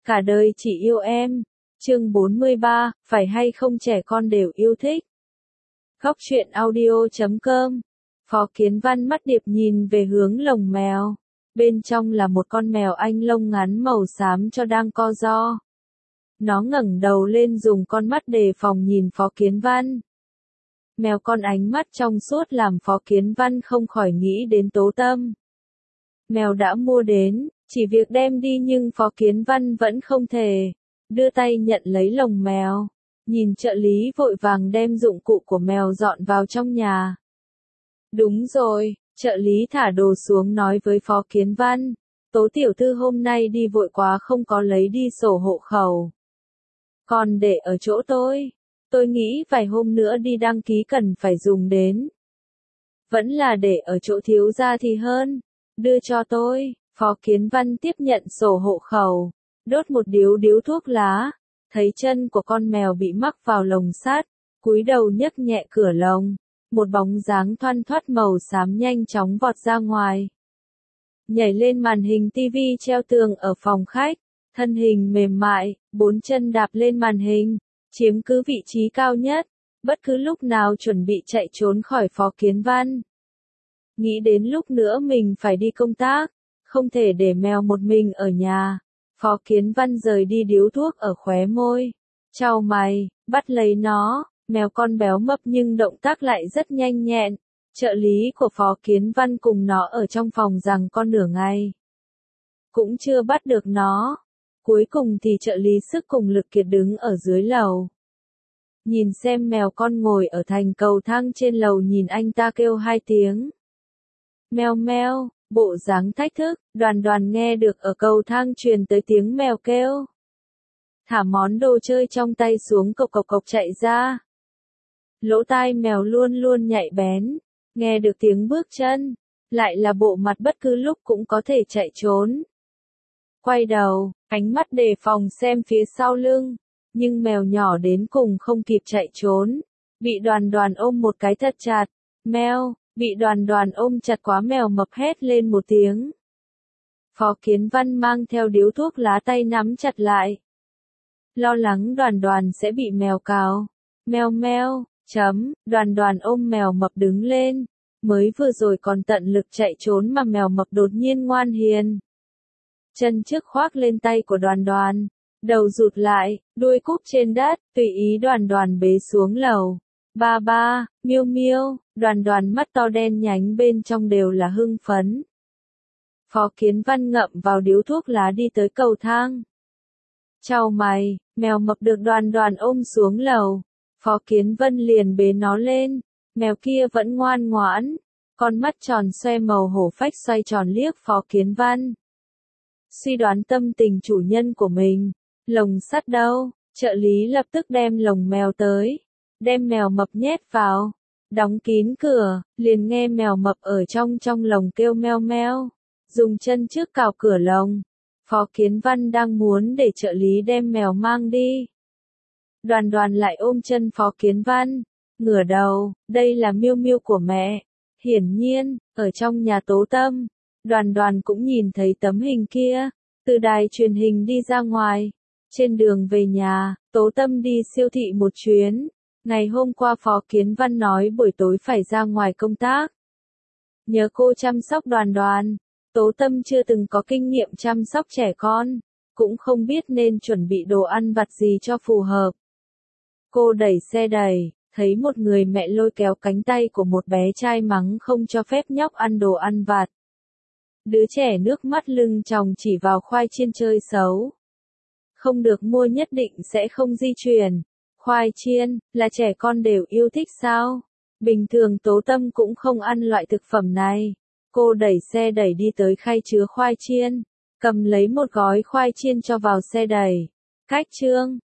Cả đời chỉ yêu em. Chương 43, phải hay không trẻ con đều yêu thích. Góc truyện audio.com. Phó Kiến Văn mắt điệp nhìn về hướng lồng mèo. Bên trong là một con mèo Anh lông ngắn màu xám cho đang co ro. Nó ngẩng đầu lên dùng con mắt đề phòng nhìn Phó Kiến Văn. Mèo con ánh mắt trong suốt làm Phó Kiến Văn không khỏi nghĩ đến Tố Tâm. Mèo đã mua đến, chỉ việc đem đi nhưng Phó Kiến Văn vẫn không thể đưa tay nhận lấy lồng mèo. Nhìn trợ lý vội vàng đem dụng cụ của mèo dọn vào trong nhà. Đúng rồi, trợ lý thả đồ xuống nói với Phó Kiến Văn. Tố tiểu thư hôm nay đi vội quá không có lấy đi sổ hộ khẩu. Còn để ở chỗ tôi. Tôi nghĩ vài hôm nữa đi đăng ký cần phải dùng đến. Vẫn là để ở chỗ thiếu gia thì hơn. Đưa cho tôi. Phó Kiến Văn tiếp nhận sổ hộ khẩu. Đốt một điếu thuốc lá. Thấy chân của con mèo bị mắc vào lồng sắt. Cúi đầu nhấc nhẹ cửa lồng. Một bóng dáng thoăn thoắt màu xám nhanh chóng vọt ra ngoài. Nhảy lên màn hình tivi treo tường ở phòng khách. Thân hình mềm mại, 4 chân đạp lên màn hình. Chiếm cứ vị trí cao nhất, bất cứ lúc nào chuẩn bị chạy trốn khỏi Phó Kiến Văn. Nghĩ đến lúc nữa mình phải đi công tác, không thể để mèo một mình ở nhà. Phó Kiến Văn rời đi điếu thuốc ở khóe môi. Chau mày, bắt lấy nó, mèo con béo mập nhưng động tác lại rất nhanh nhẹn. Trợ lý của Phó Kiến Văn cùng nó ở trong phòng giằng co nửa ngày. Cũng chưa bắt được nó. Cuối cùng thì trợ lý sức cùng lực kiệt đứng ở dưới lầu. Nhìn xem mèo con ngồi ở thành cầu thang trên lầu nhìn anh ta kêu 2 tiếng. Meo meo, bộ dáng thách thức, Đoàn nghe được ở cầu thang truyền tới tiếng mèo kêu. Thả món đồ chơi trong tay xuống cộc cộc cộc chạy ra. Lỗ tai mèo luôn luôn nhạy bén, nghe được tiếng bước chân, lại là bộ mặt bất cứ lúc cũng có thể chạy trốn. Quay đầu, ánh mắt đề phòng xem phía sau lưng, nhưng mèo nhỏ đến cùng không kịp chạy trốn, bị Đoàn ôm một cái thật chặt. Mèo, bị Đoàn ôm chặt quá mèo mập hét lên một tiếng. Phó Kiến Văn mang theo điếu thuốc lá tay nắm chặt lại. Lo lắng Đoàn sẽ bị mèo cào. Meo meo, Đoàn ôm mèo mập đứng lên, mới vừa rồi còn tận lực chạy trốn mà mèo mập đột nhiên ngoan hiền. Chân trước khoác lên tay của Đoàn, đầu rụt lại, đuôi cúp trên đất, tùy ý Đoàn bế xuống lầu. Ba, miêu miêu, Đoàn mắt to đen nhánh bên trong đều là hưng phấn. Phó Kiến Văn ngậm vào điếu thuốc lá đi tới cầu thang. Chau mày, mèo mập được Đoàn ôm xuống lầu. Phó Kiến Văn liền bế nó lên, mèo kia vẫn ngoan ngoãn, con mắt tròn xoe màu hổ phách xoay tròn liếc Phó Kiến Văn. Suy đoán tâm tình chủ nhân của mình. Lồng sắt đâu? Trợ lý lập tức đem lồng mèo tới. Đem mèo mập nhét vào. Đóng kín cửa, liền nghe mèo mập ở trong lồng kêu meo meo. Dùng chân trước cào cửa lồng. Phó Kiến Văn đang muốn để trợ lý đem mèo mang đi. Đoàn lại ôm chân Phó Kiến Văn. Ngửa đầu, đây là miêu miêu của mẹ. Hiển nhiên, ở trong nhà Tố Tâm. Đoàn cũng nhìn thấy tấm hình kia, từ đài truyền hình đi ra ngoài. Trên đường về nhà, Tố Tâm đi siêu thị một chuyến. Ngày hôm qua Phó Kiến Văn nói buổi tối phải ra ngoài công tác. Nhờ cô chăm sóc Đoàn, Tố Tâm chưa từng có kinh nghiệm chăm sóc trẻ con, cũng không biết nên chuẩn bị đồ ăn vặt gì cho phù hợp. Cô đẩy xe đẩy, thấy một người mẹ lôi kéo cánh tay của một bé trai mắng không cho phép nhóc ăn đồ ăn vặt. Đứa trẻ nước mắt lưng tròng chỉ vào khoai chiên chơi xấu. Không được mua nhất định sẽ không di chuyển. Khoai chiên, là trẻ con đều yêu thích sao? Bình thường Tố Tâm cũng không ăn loại thực phẩm này. Cô đẩy xe đẩy đi tới khay chứa khoai chiên. Cầm lấy một gói khoai chiên cho vào xe đẩy. Cách chương,